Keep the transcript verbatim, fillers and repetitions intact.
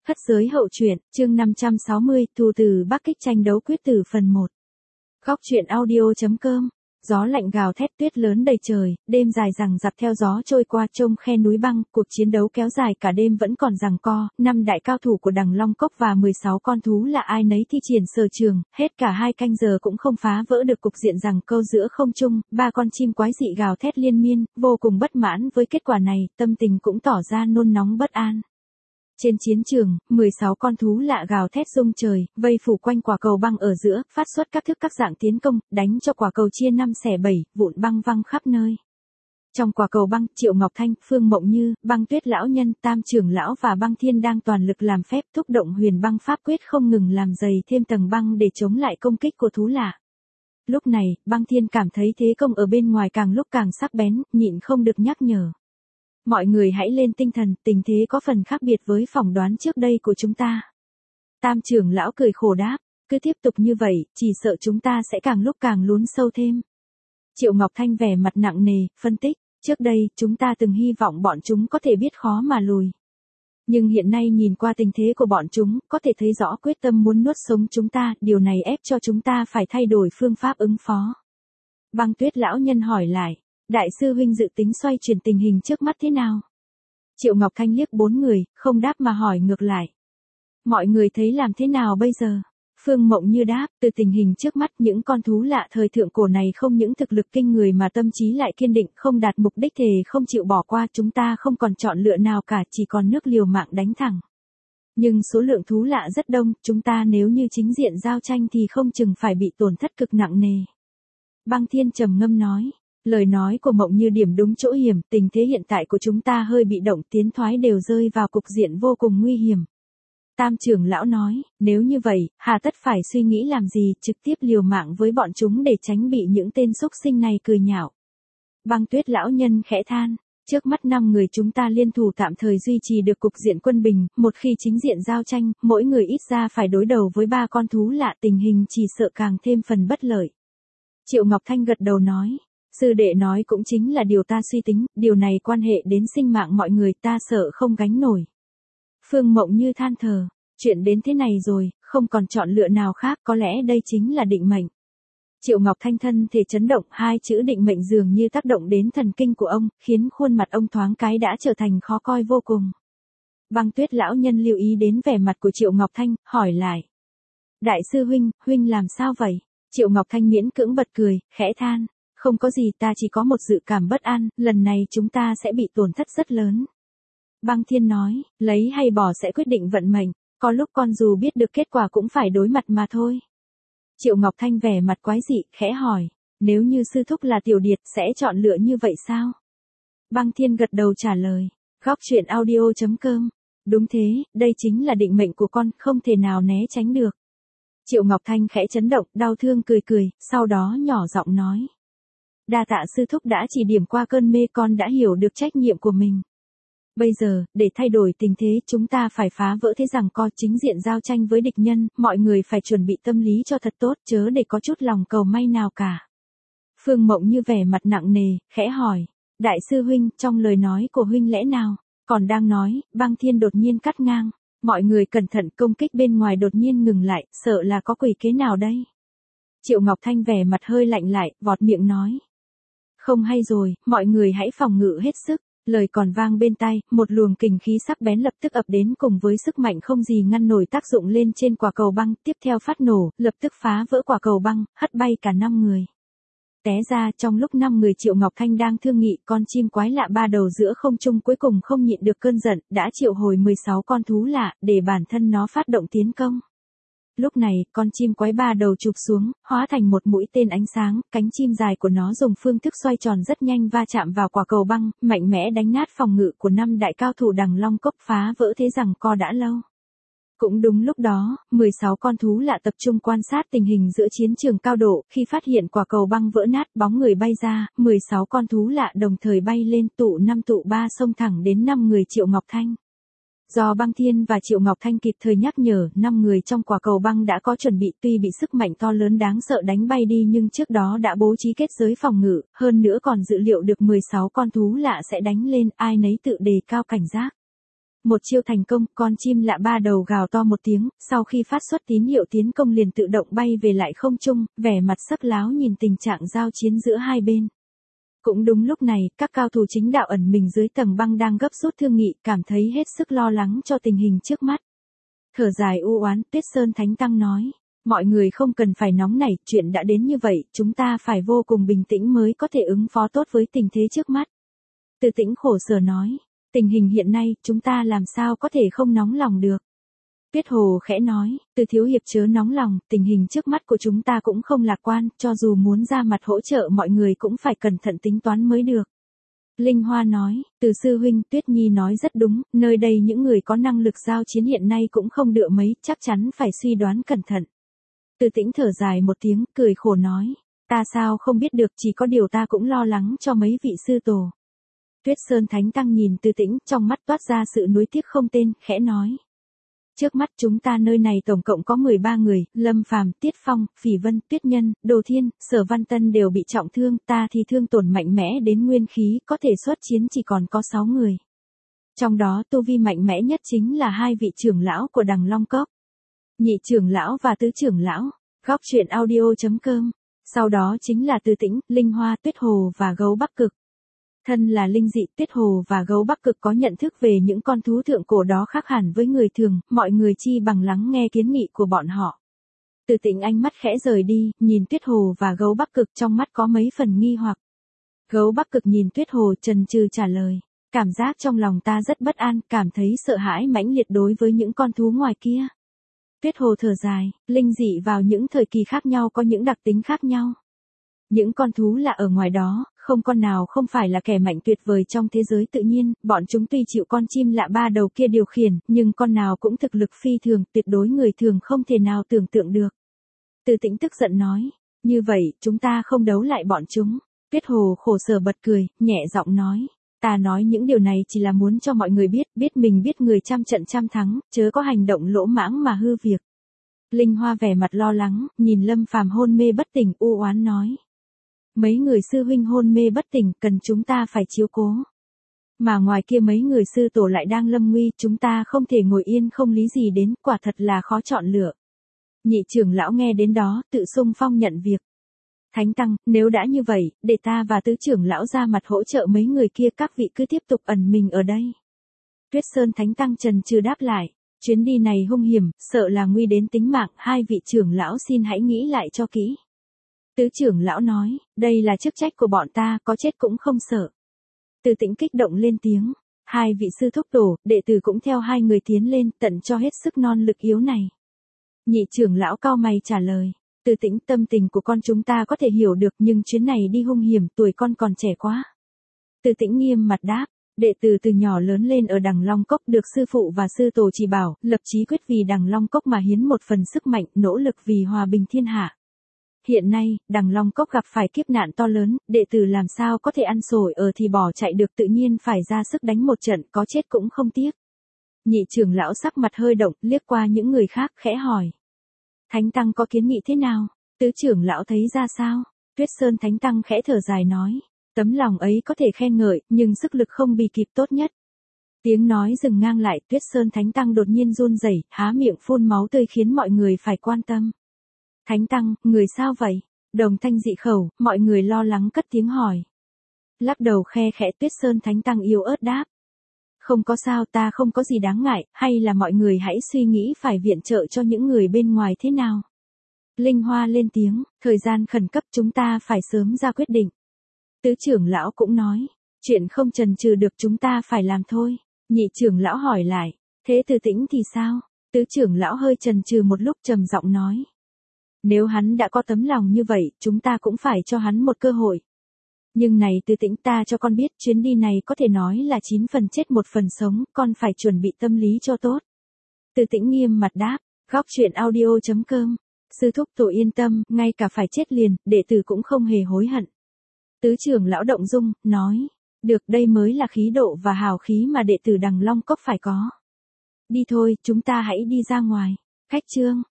Khất giới hậu truyện, chương năm trăm sáu mươi, thù từ Bắc Kích tranh đấu quyết tử phần một. Góc truyện audio.com. Gió lạnh gào thét, tuyết lớn đầy trời, đêm dài rằng giặc theo gió trôi qua trông khe núi băng, cuộc chiến đấu kéo dài cả đêm vẫn còn giằng co, năm đại cao thủ của Đằng Long Cốc và mười sáu con thú là ai nấy thi triển sở trường, hết cả hai canh giờ cũng không phá vỡ được cục diện giằng co giữa không trung, ba con chim quái dị gào thét liên miên, vô cùng bất mãn với kết quả này, tâm tình cũng tỏ ra nôn nóng bất an. Trên chiến trường, mười sáu con thú lạ gào thét rung trời, vây phủ quanh quả cầu băng ở giữa, phát xuất các thức các dạng tiến công, đánh cho quả cầu chia năm xẻ bảy, vụn băng văng khắp nơi. Trong quả cầu băng, Triệu Ngọc Thanh, Phương Mộng Như, Băng Tuyết lão nhân, Tam trưởng lão và Băng Thiên đang toàn lực làm phép thúc động huyền băng pháp quyết không ngừng làm dày thêm tầng băng để chống lại công kích của thú lạ. Lúc này, Băng Thiên cảm thấy thế công ở bên ngoài càng lúc càng sắc bén, nhịn không được nhắc nhở. Mọi người hãy lên tinh thần, tình thế có phần khác biệt với phỏng đoán trước đây của chúng ta. Tam trưởng lão cười khổ đáp, cứ tiếp tục như vậy, chỉ sợ chúng ta sẽ càng lúc càng lún sâu thêm. Triệu Ngọc Thanh vẻ mặt nặng nề, phân tích, trước đây, chúng ta từng hy vọng bọn chúng có thể biết khó mà lùi. Nhưng hiện nay nhìn qua tình thế của bọn chúng, có thể thấy rõ quyết tâm muốn nuốt sống chúng ta, điều này ép cho chúng ta phải thay đổi phương pháp ứng phó. Băng Tuyết lão nhân hỏi lại. Đại sư huynh dự tính xoay chuyển tình hình trước mắt thế nào? Triệu Ngọc Thanh liếc bốn người, không đáp mà hỏi ngược lại. Mọi người thấy làm thế nào bây giờ? Phương Mộng Như đáp, từ tình hình trước mắt những con thú lạ thời thượng cổ này không những thực lực kinh người mà tâm trí lại kiên định, không đạt mục đích thề không chịu bỏ qua, chúng ta không còn chọn lựa nào cả, chỉ còn nước liều mạng đánh thẳng. Nhưng số lượng thú lạ rất đông, chúng ta nếu như chính diện giao tranh thì không chừng phải bị tổn thất cực nặng nề. Băng Thiên trầm ngâm nói. Lời nói của Mộng Như điểm đúng chỗ hiểm, tình thế hiện tại của chúng ta hơi bị động, tiến thoái đều rơi vào cục diện vô cùng nguy hiểm. Tam trưởng lão nói, nếu như vậy, hà tất phải suy nghĩ làm gì, trực tiếp liều mạng với bọn chúng để tránh bị những tên xúc sinh này cười nhạo. Băng Tuyết lão nhân khẽ than, trước mắt năm người chúng ta liên thủ tạm thời duy trì được cục diện quân bình, một khi chính diện giao tranh, mỗi người ít ra phải đối đầu với ba con thú lạ, tình hình chỉ sợ càng thêm phần bất lợi. Triệu Ngọc Thanh gật đầu nói. Sư đệ nói cũng chính là điều ta suy tính, điều này quan hệ đến sinh mạng mọi người, ta sợ không gánh nổi. Phương Mộng Như than thở, chuyện đến thế này rồi, không còn chọn lựa nào khác, có lẽ đây chính là định mệnh. Triệu Ngọc Thanh thân thể chấn động, hai chữ định mệnh dường như tác động đến thần kinh của ông, khiến khuôn mặt ông thoáng cái đã trở thành khó coi vô cùng. Băng Tuyết lão nhân lưu ý đến vẻ mặt của Triệu Ngọc Thanh, hỏi lại. Đại sư huynh, huynh làm sao vậy? Triệu Ngọc Thanh miễn cưỡng bật cười, khẽ than. Không có gì, ta chỉ có một dự cảm bất an, lần này chúng ta sẽ bị tổn thất rất lớn. Băng Thiên nói, lấy hay bỏ sẽ quyết định vận mệnh, có lúc con dù biết được kết quả cũng phải đối mặt mà thôi. Triệu Ngọc Thanh vẻ mặt quái dị, khẽ hỏi, nếu như sư thúc là Tiểu Điệt sẽ chọn lựa như vậy sao? Băng Thiên gật đầu trả lời, góc truyện audio.com, đúng thế, đây chính là định mệnh của con, không thể nào né tránh được. Triệu Ngọc Thanh khẽ chấn động, đau thương cười cười, sau đó nhỏ giọng nói. Đa tạ sư thúc đã chỉ điểm qua cơn mê, con đã hiểu được trách nhiệm của mình. Bây giờ, để thay đổi tình thế chúng ta phải phá vỡ thế rằng co chính diện giao tranh với địch nhân, mọi người phải chuẩn bị tâm lý cho thật tốt chớ để có chút lòng cầu may nào cả. Phương Mộng Như vẻ mặt nặng nề, khẽ hỏi, đại sư huynh, trong lời nói của huynh lẽ nào? Còn đang nói, Băng Thiên đột nhiên cắt ngang, mọi người cẩn thận, công kích bên ngoài đột nhiên ngừng lại, sợ là có quỷ kế nào đây? Triệu Ngọc Thanh vẻ mặt hơi lạnh lại, vọt miệng nói. Không hay rồi, mọi người hãy phòng ngự hết sức. Lời còn vang bên tai, một luồng kình khí sắc bén lập tức ập đến cùng với sức mạnh không gì ngăn nổi tác dụng lên trên quả cầu băng, tiếp theo phát nổ, lập tức phá vỡ quả cầu băng, hất bay cả năm người. Té ra trong lúc năm người Triệu Ngọc Thanh đang thương nghị, con chim quái lạ ba đầu giữa không trung cuối cùng không nhịn được cơn giận, đã triệu hồi mười sáu con thú lạ, để bản thân nó phát động tiến công. Lúc này, con chim quái ba đầu chụp xuống, hóa thành một mũi tên ánh sáng, cánh chim dài của nó dùng phương thức xoay tròn rất nhanh va chạm vào quả cầu băng, mạnh mẽ đánh nát phòng ngự của năm đại cao thủ Đằng Long Cốc, phá vỡ thế giằng co đã lâu. Cũng đúng lúc đó, mười sáu con thú lạ tập trung quan sát tình hình giữa chiến trường cao độ, khi phát hiện quả cầu băng vỡ nát, bóng người bay ra, mười sáu con thú lạ đồng thời bay lên, tụ năm tụ ba xông thẳng đến năm người Triệu Ngọc Thanh. Do Băng Thiên và Triệu Ngọc Thanh kịp thời nhắc nhở, năm người trong quả cầu băng đã có chuẩn bị, tuy bị sức mạnh to lớn đáng sợ đánh bay đi nhưng trước đó đã bố trí kết giới phòng ngự, hơn nữa còn dự liệu được mười sáu con thú lạ sẽ đánh lên, ai nấy tự đề cao cảnh giác. một chiêu thành công, con chim lạ ba đầu gào to một tiếng, sau khi phát xuất tín hiệu tiến công liền tự động bay về lại không trung, vẻ mặt sắc láo nhìn tình trạng giao chiến giữa hai bên. Cũng đúng lúc này, các cao thủ chính đạo ẩn mình dưới tầng băng đang gấp rút thương nghị, cảm thấy hết sức lo lắng cho tình hình trước mắt. Thở dài u oán, Tuyết Sơn Thánh Tăng nói, mọi người không cần phải nóng nảy, chuyện đã đến như vậy, chúng ta phải vô cùng bình tĩnh mới có thể ứng phó tốt với tình thế trước mắt. Từ Tĩnh khổ sở nói, tình hình hiện nay, chúng ta làm sao có thể không nóng lòng được. Tuyết Hồ khẽ nói, Từ thiếu hiệp chớ nóng lòng, tình hình trước mắt của chúng ta cũng không lạc quan, cho dù muốn ra mặt hỗ trợ mọi người cũng phải cẩn thận tính toán mới được. Linh Hoa nói, Từ sư huynh, Tuyết Nhi nói rất đúng, nơi đây những người có năng lực giao chiến hiện nay cũng không đựa mấy, chắc chắn phải suy đoán cẩn thận. Từ Tĩnh thở dài một tiếng, cười khổ nói, ta sao không biết được, chỉ có điều ta cũng lo lắng cho mấy vị sư tổ. Tuyết Sơn Thánh Tăng nhìn Từ Tĩnh, trong mắt toát ra sự nuối tiếc không tên, khẽ nói. Trước mắt chúng ta nơi này tổng cộng có mười ba người, Lâm Phàm, Tiết Phong, Phỉ Vân, Tuyết Nhân, Đồ Thiên, Sở Văn Tân đều bị trọng thương, ta thì thương tổn mạnh mẽ đến nguyên khí, có thể xuất chiến chỉ còn có sáu người. Trong đó tu vi mạnh mẽ nhất chính là hai vị trưởng lão của Đằng Long Cốc. Nhị trưởng lão và tứ trưởng lão, góc truyện audio chấm com. Sau đó chính là Từ Tĩnh, Linh Hoa, Tuyết Hồ và Gấu Bắc Cực. Thân là linh dị, Tuyết Hồ và Gấu Bắc Cực có nhận thức về những con thú thượng cổ đó khác hẳn với người thường, mọi người chi bằng lắng nghe kiến nghị của bọn họ. Từ Tĩnh ánh mắt khẽ rời đi, nhìn Tuyết Hồ và Gấu Bắc Cực trong mắt có mấy phần nghi hoặc. Gấu Bắc Cực nhìn Tuyết Hồ chần chừ trả lời, cảm giác trong lòng ta rất bất an, cảm thấy sợ hãi mãnh liệt đối với những con thú ngoài kia. Tuyết Hồ thở dài, linh dị vào những thời kỳ khác nhau có những đặc tính khác nhau. Những con thú lạ ở ngoài đó, không con nào không phải là kẻ mạnh tuyệt vời trong thế giới tự nhiên, bọn chúng tuy chịu con chim lạ ba đầu kia điều khiển, nhưng con nào cũng thực lực phi thường, tuyệt đối người thường không thể nào tưởng tượng được. Từ Tĩnh tức giận nói, như vậy, chúng ta không đấu lại bọn chúng. Tuyết Hồ khổ sở bật cười, nhẹ giọng nói, ta nói những điều này chỉ là muốn cho mọi người biết, biết mình biết người trăm trận trăm thắng, chớ có hành động lỗ mãng mà hư việc. Linh Hoa vẻ mặt lo lắng, nhìn Lâm Phàm hôn mê bất tỉnh u oán nói. Mấy người sư huynh hôn mê bất tỉnh, cần chúng ta phải chiếu cố. Mà ngoài kia mấy người sư tổ lại đang lâm nguy, chúng ta không thể ngồi yên không lý gì đến, quả thật là khó chọn lựa. Nhị trưởng lão nghe đến đó, tự xung phong nhận việc. Thánh Tăng, nếu đã như vậy, để ta và tứ trưởng lão ra mặt hỗ trợ mấy người kia, các vị cứ tiếp tục ẩn mình ở đây. Tuyết Sơn Thánh Tăng trần trừ đáp lại, chuyến đi này hung hiểm, sợ là nguy đến tính mạng, hai vị trưởng lão xin hãy nghĩ lại cho kỹ. Tứ trưởng lão nói, đây là chức trách của bọn ta, có chết cũng không sợ. Từ Tĩnh kích động lên tiếng, hai vị sư thúc tổ, đệ tử cũng theo hai người tiến lên, tận cho hết sức non lực yếu này. Nhị trưởng lão cao mày trả lời, Từ Tĩnh, tâm tình của con chúng ta có thể hiểu được, nhưng chuyến này đi hung hiểm, tuổi con còn trẻ quá. Từ Tĩnh nghiêm mặt đáp, đệ tử từ nhỏ lớn lên ở Đằng Long Cốc, được sư phụ và sư tổ chỉ bảo, lập chí quyết vì Đằng Long Cốc mà hiến một phần sức mạnh, nỗ lực vì hòa bình thiên hạ. Hiện nay, Đằng Long Cốc gặp phải kiếp nạn to lớn, đệ tử làm sao có thể ăn sổi ở thì bỏ chạy được, tự nhiên phải ra sức đánh một trận, có chết cũng không tiếc. Nhị trưởng lão sắc mặt hơi động, liếc qua những người khác, khẽ hỏi. Thánh Tăng có kiến nghị thế nào? Tứ trưởng lão thấy ra sao? Tuyết Sơn Thánh Tăng khẽ thở dài nói. Tấm lòng ấy có thể khen ngợi, nhưng sức lực không bì kịp tốt nhất. Tiếng nói dừng ngang lại, Tuyết Sơn Thánh Tăng đột nhiên run rẩy, há miệng phun máu tươi khiến mọi người phải quan tâm. Thánh Tăng, người sao vậy? Đồng thanh dị khẩu, mọi người lo lắng cất tiếng hỏi. Lắc đầu khe khẽ, Tuyết Sơn Thánh Tăng yếu ớt đáp. Không có sao, ta không có gì đáng ngại, hay là mọi người hãy suy nghĩ phải viện trợ cho những người bên ngoài thế nào? Linh Hoa lên tiếng, thời gian khẩn cấp chúng ta phải sớm ra quyết định. Tứ trưởng lão cũng nói, chuyện không chần chừ được chúng ta phải làm thôi. Nhị trưởng lão hỏi lại, thế Từ Tĩnh thì sao? Tứ trưởng lão hơi chần chừ một lúc trầm giọng nói. Nếu hắn đã có tấm lòng như vậy, chúng ta cũng phải cho hắn một cơ hội. Nhưng này Từ Tĩnh, ta cho con biết, chuyến đi này có thể nói là chín phần chết một phần sống, con phải chuẩn bị tâm lý cho tốt. Từ Tĩnh nghiêm mặt đáp, góc truyện audio chấm com. Sư thúc tổ yên tâm, ngay cả phải chết liền, đệ tử cũng không hề hối hận. Tứ trưởng lão động dung, nói, được, đây mới là khí độ và hào khí mà đệ tử Đằng Long Cốc phải có. Đi thôi, chúng ta hãy đi ra ngoài. Khách trương.